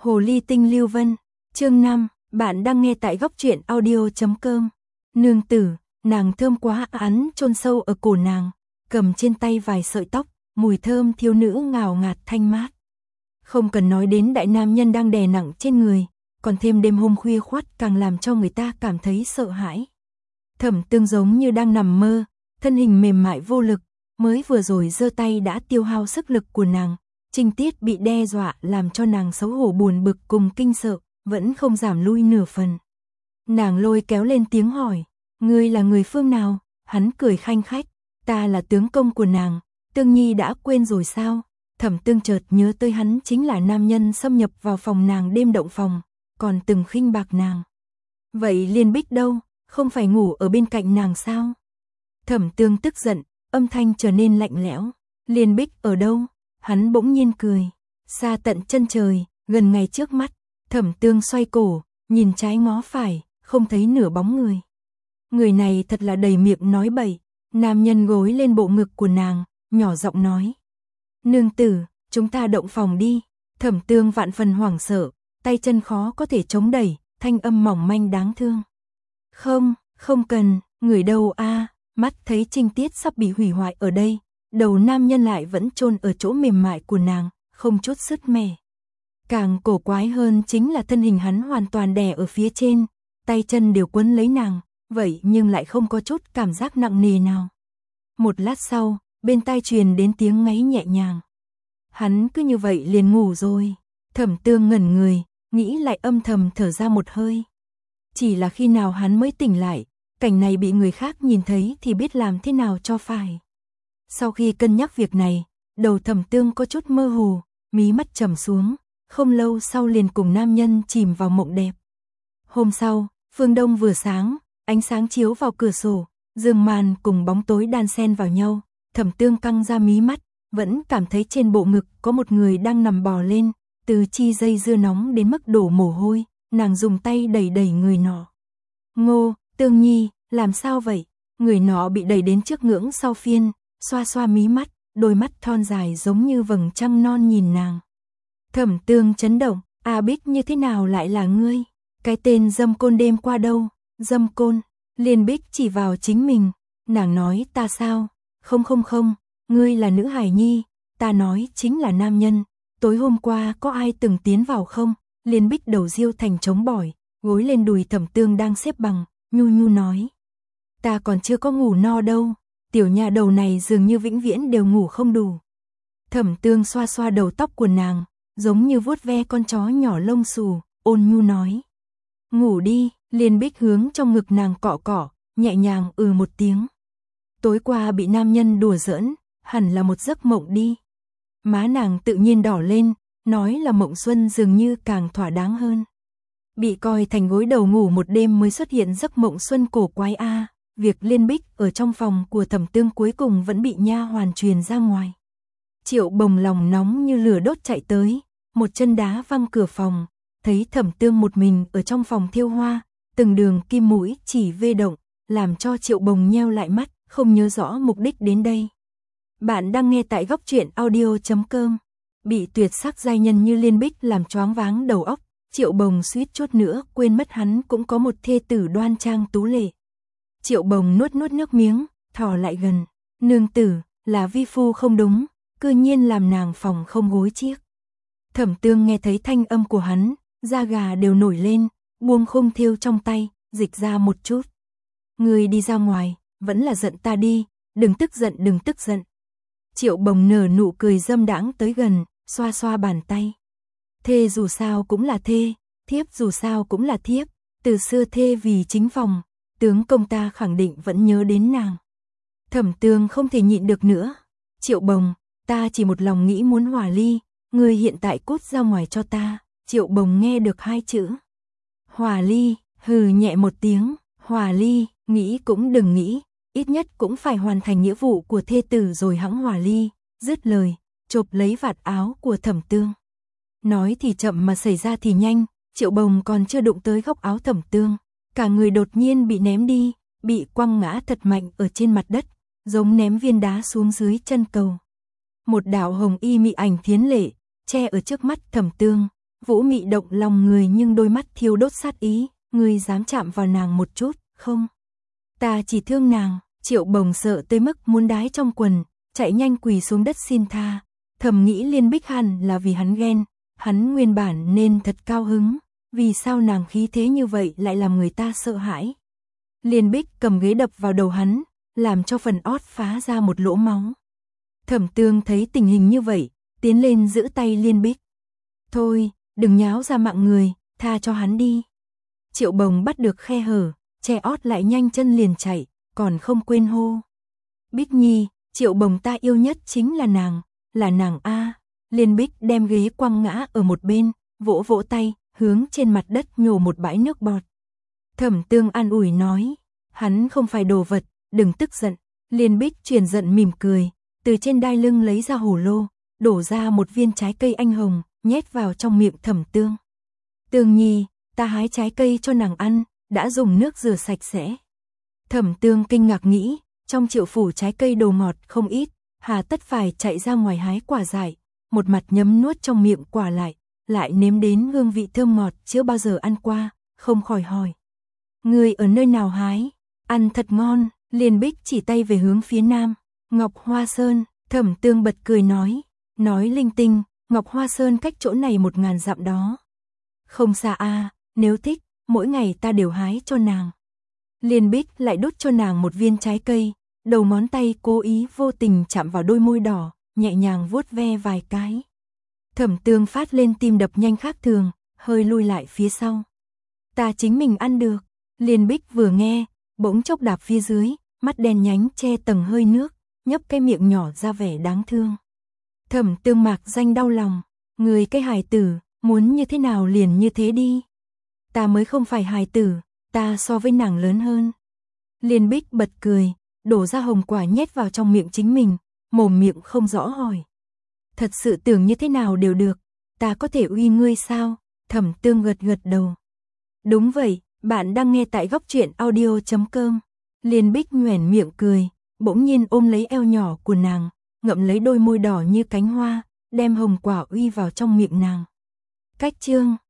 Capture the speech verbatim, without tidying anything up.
Hồ ly tinh Lưu Vân, chương năm, bạn đang nghe tại góc truyện audio chấm com. Nương tử, nàng thơm quá, án chôn sâu ở cổ nàng, cầm trên tay vài sợi tóc, mùi thơm thiếu nữ ngào ngạt thanh mát. Không cần nói đến đại nam nhân đang đè nặng trên người, còn thêm đêm hôm khuya khoắt càng làm cho người ta cảm thấy sợ hãi. Thẩm Tương giống như đang nằm mơ, thân hình mềm mại vô lực, mới vừa rồi giơ tay đã tiêu hao sức lực của nàng. Trinh tiết bị đe dọa làm cho nàng xấu hổ buồn bực cùng kinh sợ, vẫn không giảm lui nửa phần. Nàng lôi kéo lên tiếng hỏi, ngươi là người phương nào? Hắn cười khanh khách, ta là tướng công của nàng. Tương Nhi đã quên rồi sao? Thẩm Tương chợt nhớ tới hắn chính là nam nhân xâm nhập vào phòng nàng đêm động phòng, còn từng khinh bạc nàng. Vậy Liên Bích đâu? Không phải ngủ ở bên cạnh nàng sao? Thẩm Tương tức giận, âm thanh trở nên lạnh lẽo. Liên Bích ở đâu? Hắn bỗng nhiên cười, xa tận chân trời, gần ngay trước mắt. Thẩm Tương xoay cổ, nhìn trái ngó phải, không thấy nửa bóng người. Người này thật là đầy miệng nói bậy. Nam nhân gối lên bộ ngực của nàng, nhỏ giọng nói, nương tử, chúng ta động phòng đi. Thẩm Tương vạn phần hoảng sợ, tay chân khó có thể chống đẩy, thanh âm mỏng manh đáng thương. Không, không cần, người đâu a? Mắt thấy trinh tiết sắp bị hủy hoại ở đây, đầu nam nhân lại vẫn chôn ở chỗ mềm mại của nàng, không chút sứt mẻ. Càng cổ quái hơn chính là thân hình hắn hoàn toàn đè ở phía trên, tay chân đều quấn lấy nàng, vậy nhưng lại không có chút cảm giác nặng nề nào. Một lát sau, bên tai truyền đến tiếng ngáy nhẹ nhàng. Hắn cứ như vậy liền ngủ rồi. Thẩm Tương ngẩn người, nghĩ lại âm thầm thở ra một hơi. Chỉ là khi nào hắn mới tỉnh lại, cảnh này bị người khác nhìn thấy thì biết làm thế nào cho phải. Sau khi cân nhắc việc này, đầu Thẩm Tương có chút mơ hồ, mí mắt trầm xuống, không lâu sau liền cùng nam nhân chìm vào mộng đẹp. Hôm sau, phương đông vừa sáng, ánh sáng chiếu vào cửa sổ, giường màn cùng bóng tối đan xen vào nhau. Thẩm Tương căng ra mí mắt, vẫn cảm thấy trên bộ ngực có một người đang nằm bò lên, từ chi dây dưa nóng đến mức đổ mồ hôi, nàng dùng tay đẩy đẩy người nọ. Ngô, Tương Nhi, làm sao vậy? Người nọ bị đẩy đến trước ngưỡng sau phiên, xoa xoa mí mắt, đôi mắt thon dài giống như vầng trăng non nhìn nàng. Thẩm Tương chấn động, A Bích như thế nào lại là ngươi? Cái tên dâm côn đêm qua đâu? Dâm côn? Liên Bích chỉ vào chính mình, nàng nói ta sao? Không không không, ngươi là nữ hài nhi, ta nói chính là nam nhân. Tối hôm qua có ai từng tiến vào không? Liên Bích đầu riêu thành trống bỏi, gối lên đùi Thẩm Tương đang xếp bằng, nhu nhu nói. Ta còn chưa có ngủ no đâu, tiểu nhà đầu này dường như vĩnh viễn đều ngủ không đủ. Thẩm Tương xoa xoa đầu tóc của nàng, giống như vuốt ve con chó nhỏ lông xù, ôn nhu nói. Ngủ đi. Liên Bích hướng trong ngực nàng cọ cọ, nhẹ nhàng ừ một tiếng. Tối qua bị nam nhân đùa giỡn, hẳn là một giấc mộng đi. Má nàng tự nhiên đỏ lên, nói là mộng xuân dường như càng thỏa đáng hơn. Bị coi thành gối đầu ngủ một đêm mới xuất hiện giấc mộng xuân cổ quái a. Việc Liên Bích ở trong phòng của Thẩm Tương cuối cùng vẫn bị nha hoàn truyền ra ngoài. Triệu Bồng lòng nóng như lửa đốt chạy tới, một chân đá văng cửa phòng, thấy Thẩm Tương một mình ở trong phòng thêu hoa, từng đường kim mũi chỉ vê động, làm cho Triệu Bồng nheo lại mắt, không nhớ rõ mục đích đến đây. Bạn đang nghe tại góc truyện audio chấm com. Bị tuyệt sắc giai nhân như Liên Bích làm choáng váng đầu óc, Triệu Bồng suýt chút nữa quên mất hắn cũng có một thê tử đoan trang tú lệ. Triệu Bồng nuốt nuốt nước miếng, thò lại gần, nương tử, là vi phu không đúng, cư nhiên làm nàng phòng không gối chiếc. Thẩm Tương nghe thấy thanh âm của hắn, da gà đều nổi lên, buông khung thêu trong tay, dịch ra một chút. Ngươi đi ra ngoài, vẫn là giận ta đi, đừng tức giận đừng tức giận. Triệu Bồng nở nụ cười dâm đãng tới gần, xoa xoa bàn tay. Thê dù sao cũng là thê, thiếp dù sao cũng là thiếp, từ xưa thê vì chính phòng, tướng công ta khẳng định vẫn nhớ đến nàng. Thẩm Tương không thể nhịn được nữa. Triệu Bồng, ta chỉ một lòng nghĩ muốn hòa ly, ngươi hiện tại cút ra ngoài cho ta. Triệu Bồng nghe được hai chữ hòa ly, hừ nhẹ một tiếng. Hòa ly, nghĩ cũng đừng nghĩ, ít nhất cũng phải hoàn thành nghĩa vụ của thê tử rồi hẵng hòa ly. Dứt lời, chộp lấy vạt áo của Thẩm Tương. Nói thì chậm mà xảy ra thì nhanh, Triệu Bồng còn chưa đụng tới góc áo Thẩm Tương, cả người đột nhiên bị ném đi, bị quăng ngã thật mạnh ở trên mặt đất, giống ném viên đá xuống dưới chân cầu. Một đạo hồng y mị ảnh thiến lệ che ở trước mắt Thẩm Tương, Vũ Mị động lòng người nhưng đôi mắt thiêu đốt sát ý, ngươi dám chạm vào nàng một chút, không? Ta chỉ thương nàng. Triệu Bồng sợ tới mức muốn đái trong quần, chạy nhanh quỳ xuống đất xin tha, thầm nghĩ Liên Bích hẳn là vì hắn ghen, hắn nguyên bản nên thật cao hứng, vì sao nàng khí thế như vậy lại làm người ta sợ hãi. Liên Bích cầm ghế đập vào đầu hắn, làm cho phần ót phá ra một lỗ máu. Thẩm Tương thấy tình hình như vậy, tiến lên giữ tay Liên Bích. Thôi, đừng nháo ra mạng người, tha cho hắn đi. Triệu Bồng bắt được khe hở, che ót lại nhanh chân liền chạy, còn không quên hô. Bích Nhi, Triệu Bồng ta yêu nhất chính là nàng, là nàng a. Liên Bích đem ghế quăng ngã ở một bên, vỗ vỗ tay, hướng trên mặt đất nhổ một bãi nước bọt. Thẩm Tương an ủi nói, hắn không phải đồ vật, đừng tức giận. Liên Bích truyền giận mỉm cười, từ trên đai lưng lấy ra hồ lô, đổ ra một viên trái cây anh hồng, nhét vào trong miệng Thẩm Tương. Tương Nhi, ta hái trái cây cho nàng ăn, đã dùng nước rửa sạch sẽ. Thẩm Tương kinh ngạc nghĩ, trong Triệu phủ trái cây đồ ngọt không ít, hà tất phải chạy ra ngoài hái quả dại, một mặt nhấm nuốt trong miệng quả lại, lại nếm đến hương vị thơm ngọt chưa bao giờ ăn qua, không khỏi hỏi. Người ở nơi nào hái? Ăn thật ngon. Liên Bích chỉ tay về hướng phía nam, Ngọc Hoa Sơn. Thẩm Tương bật cười nói, nói linh tinh, Ngọc Hoa Sơn cách chỗ này một ngàn dặm đó. Không xa a, nếu thích, mỗi ngày ta đều hái cho nàng. Liên Bích lại đút cho nàng một viên trái cây, đầu ngón tay cố ý vô tình chạm vào đôi môi đỏ, nhẹ nhàng vuốt ve vài cái. Thẩm Tương phát lên tim đập nhanh khác thường, hơi lui lại phía sau. Ta chính mình ăn được. Liên Bích vừa nghe, bỗng chốc đạp phía dưới, mắt đen nhánh che tầng hơi nước, nhấp cái miệng nhỏ ra vẻ đáng thương. Thẩm Tương mạc danh đau lòng, người cái hài tử, muốn như thế nào liền như thế đi. Ta mới không phải hài tử, ta so với nàng lớn hơn. Liên Bích bật cười, đổ ra hồng quả nhét vào trong miệng chính mình, mồm miệng không rõ hỏi. Thật sự tưởng như thế nào đều được, ta có thể uy ngươi sao? Thẩm Tương gật gật đầu. Đúng vậy, bạn đang nghe tại góc truyện audio chấm com. Liên Bích nhoẻn miệng cười, bỗng nhiên ôm lấy eo nhỏ của nàng, ngậm lấy đôi môi đỏ như cánh hoa, đem hồng quả uy vào trong miệng nàng. Cách chương